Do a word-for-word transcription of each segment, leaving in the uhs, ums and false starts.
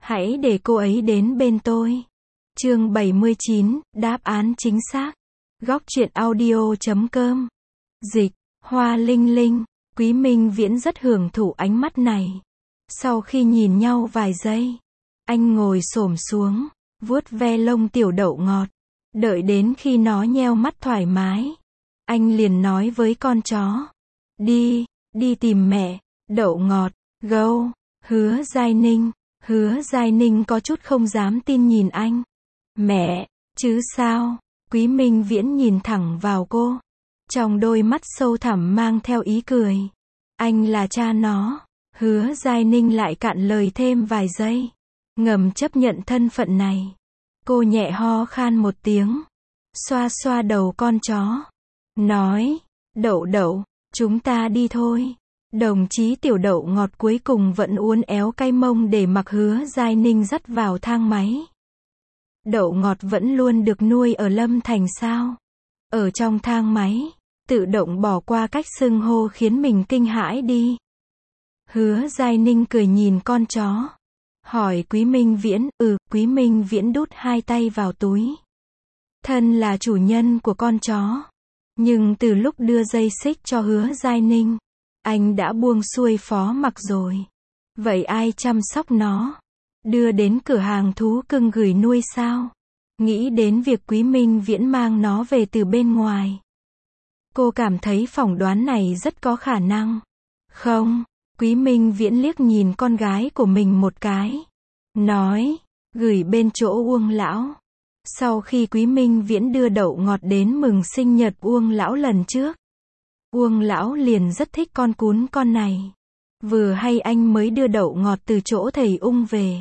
Hãy để cô ấy đến bên tôi. Chương bảy mươi chín, đáp án chính xác. Góc truyện audio chấm com. Dịch, Hoa Linh Linh. Quý Minh Viễn rất hưởng thụ ánh mắt này. Sau khi nhìn nhau vài giây, anh ngồi xổm xuống, vuốt ve lông tiểu đậu ngọt. Đợi đến khi nó nheo mắt thoải mái, anh liền nói với con chó. Đi, đi tìm mẹ. Đậu ngọt, gâu. Hứa Giai Ninh. Hứa Giai Ninh có chút không dám tin nhìn anh. Mẹ, chứ sao? Quý Minh Viễn nhìn thẳng vào cô. Trong đôi mắt sâu thẳm mang theo ý cười. Anh là cha nó. Hứa Giai Ninh lại cạn lời thêm vài giây. Ngầm chấp nhận thân phận này. Cô nhẹ ho khan một tiếng. Xoa xoa đầu con chó. Nói, đậu đậu, chúng ta đi thôi. Đồng chí tiểu đậu ngọt cuối cùng vẫn uốn éo cái mông để mặc Hứa Giai Ninh dắt vào thang máy. Đậu ngọt vẫn luôn được nuôi ở Lâm Thành sao? Ở trong thang máy, tự động bỏ qua cách xưng hô khiến mình kinh hãi đi. Hứa Giai Ninh cười nhìn con chó. Hỏi Quý Minh Viễn, ừ, Quý Minh Viễn đút hai tay vào túi. Thân là chủ nhân của con chó. Nhưng từ lúc đưa dây xích cho Hứa Giai Ninh, anh đã buông xuôi phó mặc rồi. Vậy ai chăm sóc nó? Đưa đến cửa hàng thú cưng gửi nuôi sao? Nghĩ đến việc Quý Minh Viễn mang nó về từ bên ngoài. Cô cảm thấy phỏng đoán này rất có khả năng. Không, Quý Minh Viễn liếc nhìn con gái của mình một cái. Nói, gửi bên chỗ Uông lão. Sau khi Quý Minh Viễn đưa đậu ngọt đến mừng sinh nhật Uông lão lần trước, Uông lão liền rất thích con cún con này. Vừa hay anh mới đưa đậu ngọt từ chỗ thầy Ung về.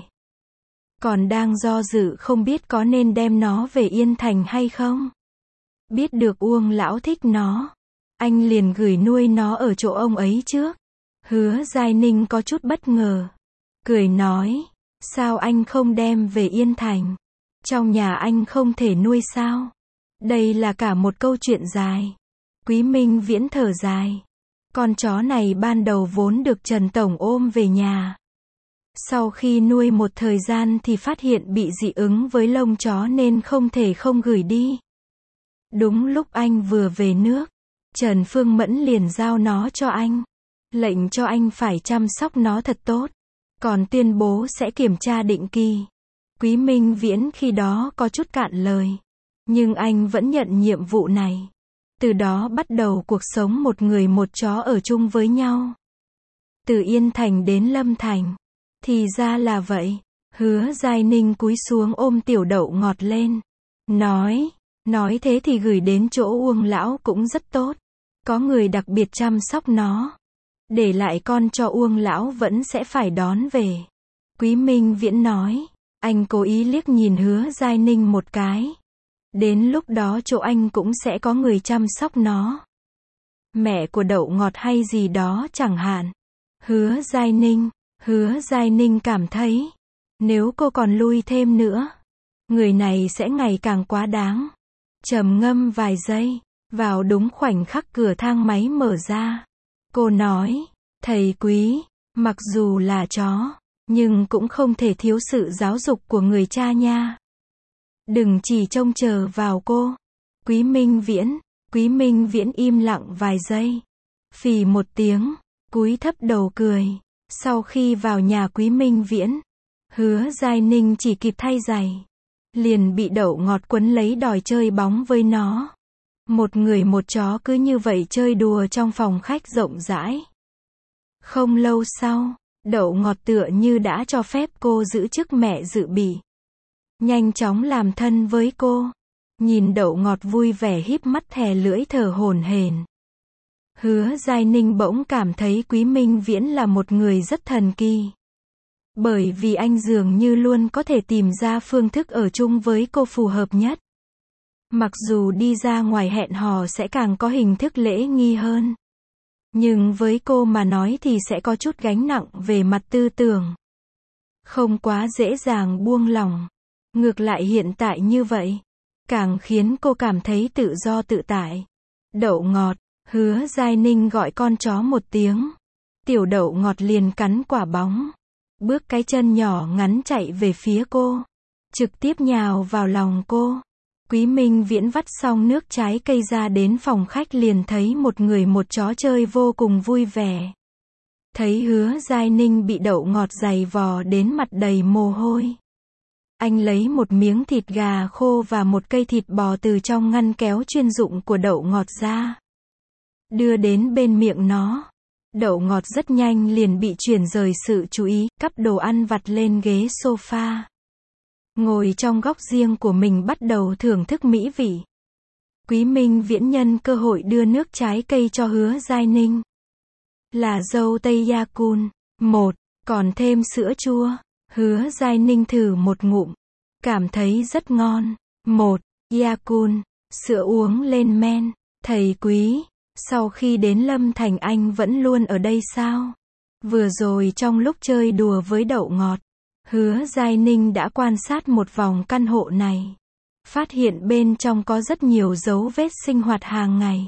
Còn đang do dự không biết có nên đem nó về Yên Thành hay không. Biết được Uông lão thích nó, anh liền gửi nuôi nó ở chỗ ông ấy trước. Hứa Giai Ninh có chút bất ngờ. Cười nói, sao anh không đem về Yên Thành? Trong nhà anh không thể nuôi sao? Đây là cả một câu chuyện dài. Quý Minh Viễn thở dài. Con chó này ban đầu vốn được Trần Tổng ôm về nhà. Sau khi nuôi một thời gian thì phát hiện bị dị ứng với lông chó nên không thể không gửi đi. Đúng lúc anh vừa về nước, Trần Phương Mẫn liền giao nó cho anh. Lệnh cho anh phải chăm sóc nó thật tốt. Còn tuyên bố sẽ kiểm tra định kỳ. Quý Minh Viễn khi đó có chút cạn lời. Nhưng anh vẫn nhận nhiệm vụ này. Từ đó bắt đầu cuộc sống một người một chó ở chung với nhau. Từ Yên Thành đến Lâm Thành. Thì ra là vậy. Hứa Giai Ninh cúi xuống ôm tiểu đậu ngọt lên. Nói, nói thế thì gửi đến chỗ Uông lão cũng rất tốt. Có người đặc biệt chăm sóc nó. Để lại con cho Uông lão vẫn sẽ phải đón về. Quý Minh Viễn nói. Anh cố ý liếc nhìn Hứa Giai Ninh một cái. Đến lúc đó chỗ anh cũng sẽ có người chăm sóc nó. Mẹ của đậu ngọt hay gì đó chẳng hạn. Hứa Giai Ninh. Hứa Giai Ninh cảm thấy, nếu cô còn lui thêm nữa, người này sẽ ngày càng quá đáng. Trầm ngâm vài giây, vào đúng khoảnh khắc cửa thang máy mở ra. Cô nói, thầy Quý, mặc dù là chó, nhưng cũng không thể thiếu sự giáo dục của người cha nha. Đừng chỉ trông chờ vào cô. Quý Minh Viễn. Quý Minh Viễn im lặng vài giây. Phì một tiếng, cúi thấp đầu cười. Sau khi vào nhà Quý Minh Viễn, Hứa Giai Ninh chỉ kịp thay giày. Liền bị đậu ngọt quấn lấy đòi chơi bóng với nó. Một người một chó cứ như vậy chơi đùa trong phòng khách rộng rãi. Không lâu sau, đậu ngọt tựa như đã cho phép cô giữ chức mẹ dự bị. Nhanh chóng làm thân với cô. Nhìn đậu ngọt vui vẻ híp mắt thè lưỡi thở hổn hển. Hứa Giai Ninh bỗng cảm thấy Quý Minh Viễn là một người rất thần kỳ. Bởi vì anh dường như luôn có thể tìm ra phương thức ở chung với cô phù hợp nhất. Mặc dù đi ra ngoài hẹn hò sẽ càng có hình thức lễ nghi hơn. Nhưng với cô mà nói thì sẽ có chút gánh nặng về mặt tư tưởng. Không quá dễ dàng buông lỏng. Ngược lại hiện tại như vậy, càng khiến cô cảm thấy tự do tự tại. Đậu ngọt. Hứa Giai Ninh gọi con chó một tiếng. Tiểu đậu ngọt liền cắn quả bóng. bước cái chân nhỏ ngắn chạy về phía cô, trực tiếp nhào vào lòng cô. Quý Minh Viễn vắt xong nước trái cây ra đến phòng khách liền thấy một người một chó chơi vô cùng vui vẻ. Thấy Hứa Giai Ninh bị đậu ngọt giày vò đến mặt đầy mồ hôi. Anh lấy một miếng thịt gà khô và một cây thịt bò từ trong ngăn kéo chuyên dụng của đậu ngọt ra, đưa đến bên miệng nó. Đậu ngọt rất nhanh liền bị chuyển rời sự chú ý, cắp đồ ăn vặt lên ghế sofa. Ngồi trong góc riêng của mình bắt đầu thưởng thức mỹ vị. Quý Minh Viễn nhân cơ hội đưa nước trái cây cho Hứa Giai Ninh. Là dâu tây Yakun. Một, còn thêm sữa chua. Hứa Giai Ninh thử một ngụm. Cảm thấy rất ngon. Một, Yakun. Sữa uống lên men. Thầy Quý, sau khi đến Lâm Thành anh vẫn luôn ở đây sao? Vừa rồi trong lúc chơi đùa với đậu ngọt, Hứa Giai Ninh đã quan sát một vòng căn hộ này. Phát hiện bên trong có rất nhiều dấu vết sinh hoạt hàng ngày.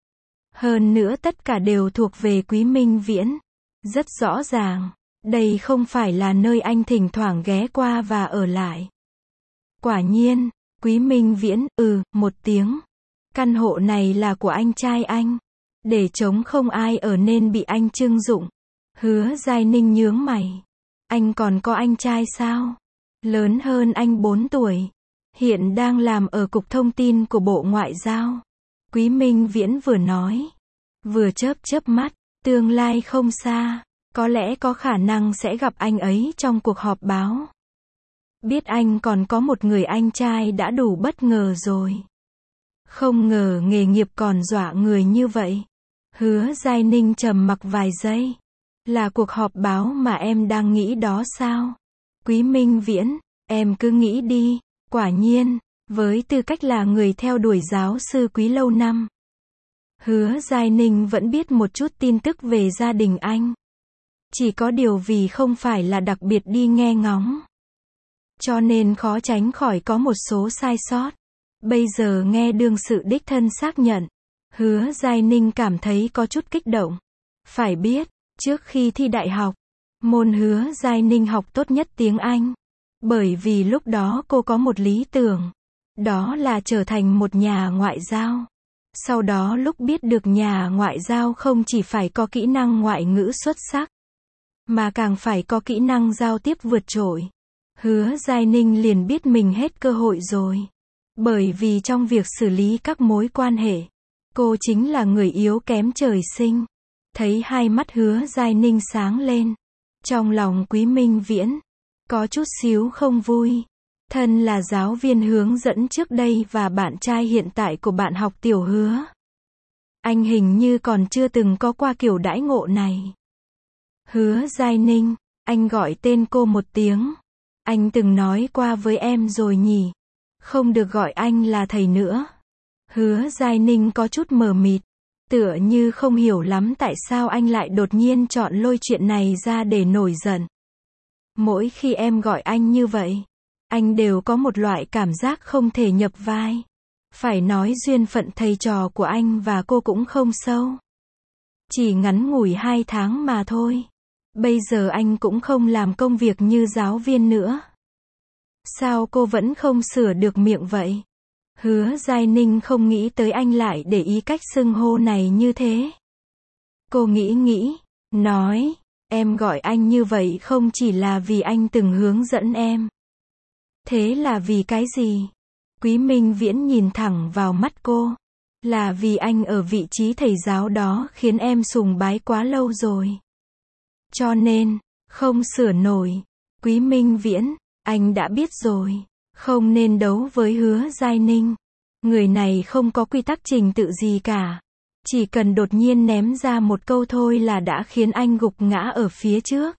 Hơn nữa tất cả đều thuộc về Quý Minh Viễn. Rất rõ ràng, đây không phải là nơi anh thỉnh thoảng ghé qua và ở lại. Quả nhiên, Quý Minh Viễn, ừ, một tiếng. Căn hộ này là của anh trai anh. Để trống không ai ở nên bị anh trưng dụng. Hứa Giai Ninh nhướng mày. Anh còn có anh trai sao? Lớn hơn anh bốn tuổi. Hiện đang làm ở Cục Thông tin của Bộ Ngoại giao. Quý Minh Viễn vừa nói, vừa chớp chớp mắt, tương lai không xa, có lẽ có khả năng sẽ gặp anh ấy trong cuộc họp báo. Biết anh còn có một người anh trai đã đủ bất ngờ rồi. Không ngờ nghề nghiệp còn dọa người như vậy. Hứa Giai Ninh trầm mặc vài giây. Là cuộc họp báo mà em đang nghĩ đó sao? Quý Minh Viễn, em cứ nghĩ đi. Quả nhiên, với tư cách là người theo đuổi giáo sư Quý lâu năm, Hứa Giai Ninh vẫn biết một chút tin tức về gia đình anh. Chỉ có điều vì không phải là đặc biệt đi nghe ngóng, cho nên khó tránh khỏi có một số sai sót. Bây giờ nghe đương sự đích thân xác nhận, Hứa Giai Ninh cảm thấy có chút kích động. Phải biết, trước khi thi đại học, môn Hứa Giai Ninh học tốt nhất tiếng Anh. Bởi vì lúc đó cô có một lý tưởng, đó là trở thành một nhà ngoại giao. Sau đó lúc biết được nhà ngoại giao không chỉ phải có kỹ năng ngoại ngữ xuất sắc, mà càng phải có kỹ năng giao tiếp vượt trội, Hứa Giai Ninh liền biết mình hết cơ hội rồi. Bởi vì trong việc xử lý các mối quan hệ, cô chính là người yếu kém trời sinh. Thấy hai mắt Hứa Giai Ninh sáng lên, trong lòng Quý Minh Viễn có chút xíu không vui. Thân là giáo viên hướng dẫn trước đây và bạn trai hiện tại của bạn học Tiểu Hứa, anh hình như còn chưa từng có qua kiểu đãi ngộ này. Hứa Giai Ninh, anh gọi tên cô một tiếng. Anh từng nói qua với em rồi nhỉ? Không được gọi anh là thầy nữa. Hứa Giai Ninh có chút mờ mịt, tựa như không hiểu lắm tại sao anh lại đột nhiên chọn lôi chuyện này ra để nổi giận. Mỗi khi em gọi anh như vậy, anh đều có một loại cảm giác không thể nhập vai. Phải nói duyên phận thầy trò của anh và cô cũng không sâu. Chỉ ngắn ngủi hai tháng mà thôi. Bây giờ anh cũng không làm công việc như giáo viên nữa. Sao cô vẫn không sửa được miệng vậy? Hứa Giai Ninh không nghĩ tới anh lại để ý cách xưng hô này như thế. Cô nghĩ nghĩ, nói, em gọi anh như vậy không chỉ là vì anh từng hướng dẫn em. Thế là vì cái gì? Quý Minh Viễn nhìn thẳng vào mắt cô. Là vì anh ở vị trí thầy giáo đó khiến em sùng bái quá lâu rồi. Cho nên, không sửa nổi. Quý Minh Viễn, anh đã biết rồi. Không nên đấu với Hứa Giai Ninh. Người này không có quy tắc trình tự gì cả. Chỉ cần đột nhiên ném ra một câu thôi là đã khiến anh gục ngã ở phía trước.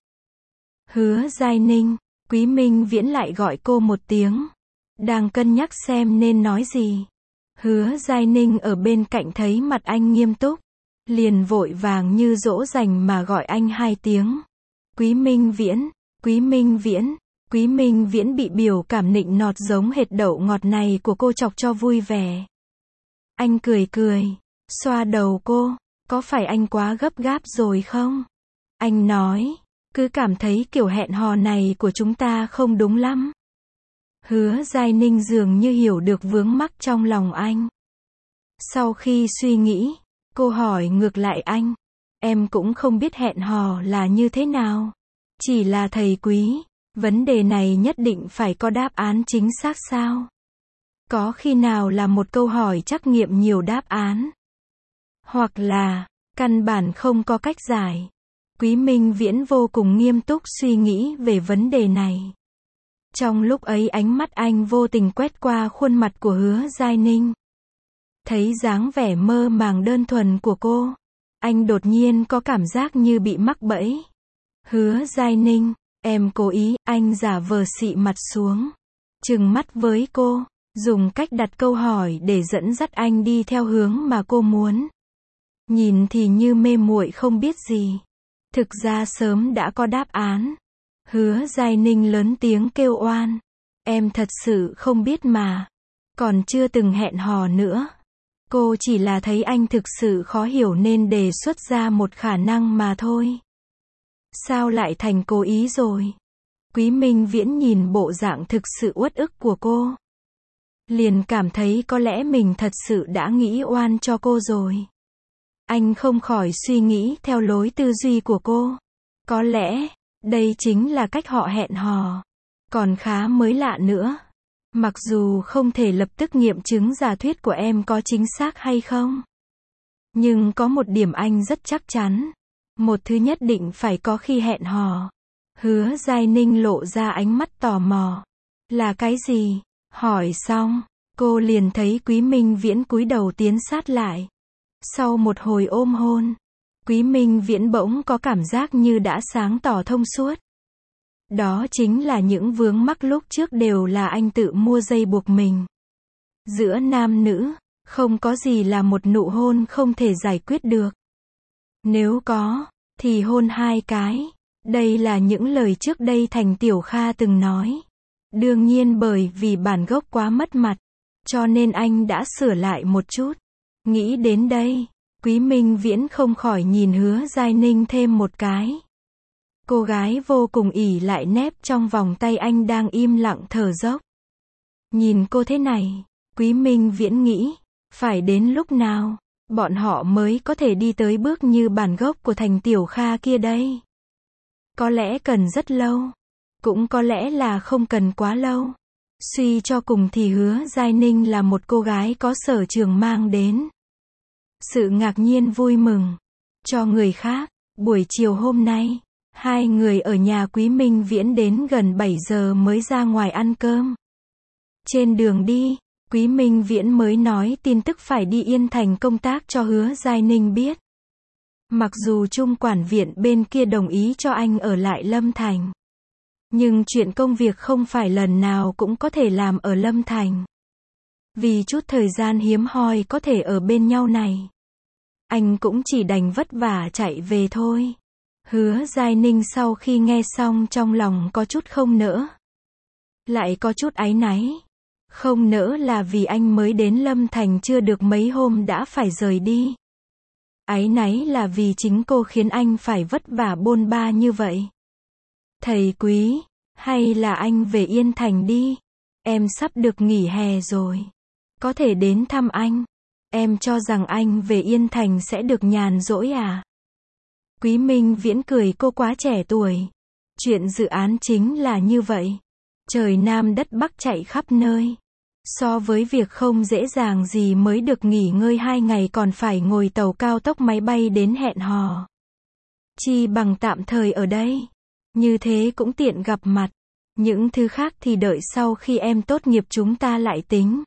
Hứa Giai Ninh, Quý Minh Viễn lại gọi cô một tiếng. Đang cân nhắc xem nên nói gì. Hứa Giai Ninh ở bên cạnh thấy mặt anh nghiêm túc, liền vội vàng như dỗ dành mà gọi anh hai tiếng. Quý Minh Viễn, Quý Minh Viễn. Quý Minh Viễn bị biểu cảm nịnh nọt giống hệt đậu ngọt này của cô chọc cho vui vẻ. Anh cười cười, xoa đầu cô, có phải anh quá gấp gáp rồi không? Anh nói, Cứ cảm thấy kiểu hẹn hò này của chúng ta không đúng lắm. Hứa Giai Ninh dường như hiểu được vướng mắc trong lòng anh. Sau khi suy nghĩ, cô hỏi ngược lại anh. Em cũng không biết hẹn hò là như thế nào. Chỉ là thầy Quý, vấn đề này nhất định phải có đáp án chính xác sao? Có khi nào là một câu hỏi trắc nghiệm nhiều đáp án? Hoặc là, căn bản không có cách giải. Quý Minh Viễn vô cùng nghiêm túc suy nghĩ về vấn đề này. Trong lúc ấy ánh mắt anh vô tình quét qua khuôn mặt của Hứa Giai Ninh. Thấy dáng vẻ mơ màng đơn thuần của cô, anh đột nhiên có cảm giác như bị mắc bẫy. Hứa Giai Ninh, em cố ý, anh giả vờ xị mặt xuống, trừng mắt với cô, dùng cách đặt câu hỏi để dẫn dắt anh đi theo hướng mà cô muốn. Nhìn thì như mê muội không biết gì. Thực ra sớm đã có đáp án. Hứa Giai Ninh lớn tiếng kêu oan. Em thật sự không biết mà. Còn chưa từng hẹn hò nữa. Cô chỉ là thấy anh thực sự khó hiểu nên đề xuất ra một khả năng mà thôi. Sao lại thành cố ý rồi? Quý Minh Viễn nhìn bộ dạng thực sự uất ức của cô. Liền cảm thấy có lẽ mình thật sự đã nghĩ oan cho cô rồi. Anh không khỏi suy nghĩ theo lối tư duy của cô. Có lẽ, đây chính là cách họ hẹn hò. Còn khá mới lạ nữa. Mặc dù không thể lập tức nghiệm chứng giả thuyết của em có chính xác hay không. Nhưng có một điểm anh rất chắc chắn. Một thứ nhất định phải có khi hẹn hò. Hứa Giai Ninh lộ ra ánh mắt tò mò. Là cái gì? Hỏi xong, cô liền thấy Quý Minh Viễn cúi đầu tiến sát lại. Sau một hồi ôm hôn, Quý Minh Viễn bỗng có cảm giác như đã sáng tỏ thông suốt. Đó chính là những vướng mắc lúc trước đều là anh tự mua dây buộc mình. Giữa nam nữ, không có gì là một nụ hôn không thể giải quyết được. Nếu có, thì hôn hai cái. Đây là những lời trước đây Thành Tiểu Kha từng nói. Đương nhiên bởi vì bản gốc quá mất mặt, cho nên anh đã sửa lại một chút. Nghĩ đến đây, Quý Minh Viễn không khỏi nhìn Hứa Giai Ninh thêm một cái. Cô gái vô cùng ỷ lại nép trong vòng tay anh đang im lặng thở dốc. Nhìn cô thế này, Quý Minh Viễn nghĩ, phải đến lúc nào, bọn họ mới có thể đi tới bước như bản gốc của Thành Tiểu Kha kia đây. Có lẽ cần rất lâu, cũng có lẽ là không cần quá lâu. Suy cho cùng thì Hứa Giai Ninh là một cô gái có sở trường mang đến sự ngạc nhiên vui mừng cho người khác. Buổi chiều hôm nay, hai người ở nhà Quý Minh Viễn đến gần bảy giờ mới ra ngoài ăn cơm. Trên đường đi, Quý Minh Viễn mới nói tin tức phải đi Yên Thành công tác cho Hứa Giai Ninh biết. Mặc dù Trung quản viện bên kia đồng ý cho anh ở lại Lâm Thành, nhưng chuyện công việc không phải lần nào cũng có thể làm ở Lâm Thành. Vì chút thời gian hiếm hoi có thể ở bên nhau này, anh cũng chỉ đành vất vả chạy về thôi. Hứa Giai Ninh sau khi nghe xong trong lòng có chút không nỡ. Lại có chút áy náy. Không nỡ là vì anh mới đến Lâm Thành chưa được mấy hôm đã phải rời đi. Áy náy là vì chính cô khiến anh phải vất vả bôn ba như vậy. Thầy Quý, hay là anh về Yên Thành đi. Em sắp được nghỉ hè rồi. Có thể đến thăm anh. Em cho rằng anh về Yên Thành sẽ được nhàn rỗi à? Quý Minh Viễn cười cô quá trẻ tuổi. Chuyện dự án chính là như vậy. Trời Nam đất Bắc chạy khắp nơi. So với việc không dễ dàng gì mới được nghỉ ngơi hai ngày còn phải ngồi tàu cao tốc máy bay đến hẹn hò. Chi bằng tạm thời ở đây. Như thế cũng tiện gặp mặt. Những thứ khác thì đợi sau khi em tốt nghiệp chúng ta lại tính.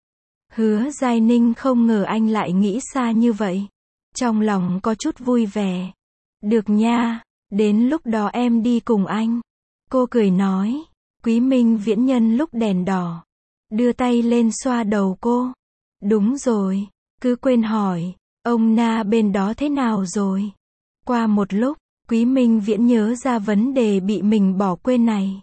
Hứa Giai Ninh không ngờ anh lại nghĩ xa như vậy. Trong lòng có chút vui vẻ. Được nha, đến lúc đó em đi cùng anh. Cô cười nói. Quý Minh Viễn nhân lúc đèn đỏ, đưa tay lên xoa đầu cô. Đúng rồi, cứ quên hỏi, ông Na bên đó thế nào rồi? Qua một lúc, Quý Minh Viễn nhớ ra vấn đề bị mình bỏ quên này.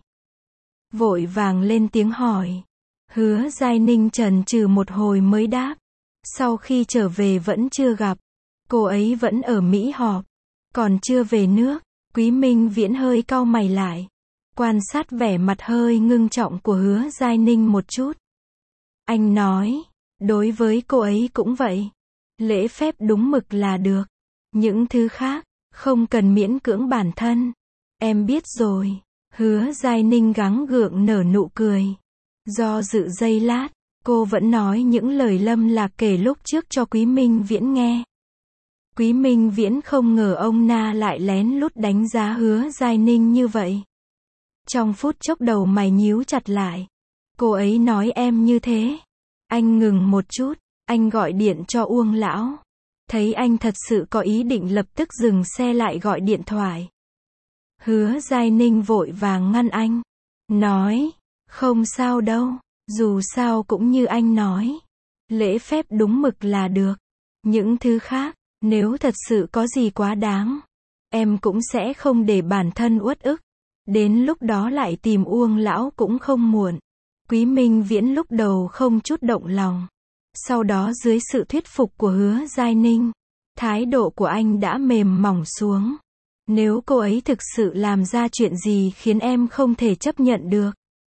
Vội vàng lên tiếng hỏi. Hứa Giai Ninh chần chừ một hồi mới đáp. Sau khi trở về vẫn chưa gặp. Cô ấy vẫn ở Mỹ họp. Còn chưa về nước. Quý Minh Viễn hơi cau mày lại, quan sát vẻ mặt hơi ngưng trọng của Hứa Giai Ninh một chút. Anh nói, đối với cô ấy cũng vậy. Lễ phép đúng mực là được. Những thứ khác, không cần miễn cưỡng bản thân. Em biết rồi. Hứa Giai Ninh gắng gượng nở nụ cười. Do dự giây lát, cô vẫn nói những lời lâm lạc kể lúc trước cho Quý Minh Viễn nghe. Quý Minh Viễn không ngờ ông Na lại lén lút đánh giá Hứa Giai Ninh như vậy. Trong phút chốc đầu mày nhíu chặt lại. Cô ấy nói em như thế. Anh ngừng một chút, anh gọi điện cho Uông lão. Thấy anh thật sự có ý định lập tức dừng xe lại gọi điện thoại. Hứa Giai Ninh vội vàng ngăn anh. Nói, không sao đâu, dù sao cũng như anh nói. Lễ phép đúng mực là được. Những thứ khác, nếu thật sự có gì quá đáng, em cũng sẽ không để bản thân uất ức. Đến lúc đó lại tìm Uông lão cũng không muộn. Quý Minh Viễn lúc đầu không chút động lòng. Sau đó dưới sự thuyết phục của Hứa Giai Ninh, thái độ của anh đã mềm mỏng xuống. Nếu cô ấy thực sự làm ra chuyện gì khiến em không thể chấp nhận được,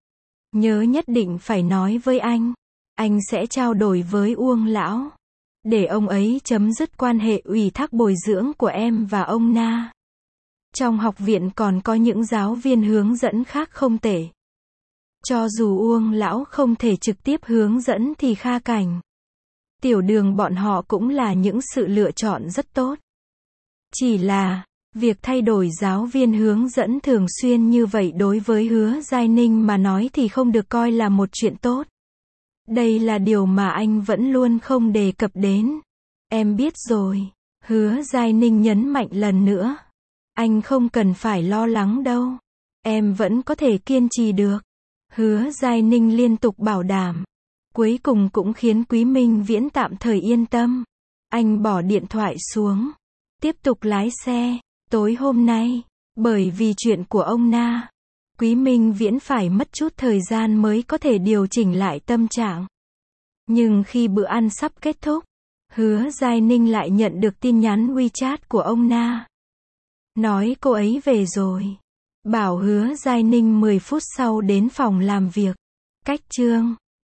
nhớ nhất định phải nói với anh. Anh sẽ trao đổi với Uông lão, để ông ấy chấm dứt quan hệ ủy thác bồi dưỡng của em và ông Na. Trong học viện còn có những giáo viên hướng dẫn khác không tệ. Cho dù Uông lão không thể trực tiếp hướng dẫn thì Kha Cảnh, Tiểu Đường bọn họ cũng là những sự lựa chọn rất tốt. Chỉ là, việc thay đổi giáo viên hướng dẫn thường xuyên như vậy đối với Hứa Giai Ninh mà nói thì không được coi là một chuyện tốt. Đây là điều mà anh vẫn luôn không đề cập đến. Em biết rồi. Hứa Giai Ninh nhấn mạnh lần nữa. Anh không cần phải lo lắng đâu. Em vẫn có thể kiên trì được. Hứa Giai Ninh liên tục bảo đảm. Cuối cùng cũng khiến Quý Minh Viễn tạm thời yên tâm. Anh bỏ điện thoại xuống, tiếp tục lái xe. Tối hôm nay, bởi vì chuyện của ông Na, Quý Minh Viễn phải mất chút thời gian mới có thể điều chỉnh lại tâm trạng. Nhưng khi bữa ăn sắp kết thúc, Hứa Giai Ninh lại nhận được tin nhắn WeChat của ông Na. Nói cô ấy về rồi. Bảo Hứa Giai Ninh mười phút sau đến phòng làm việc. Cách chương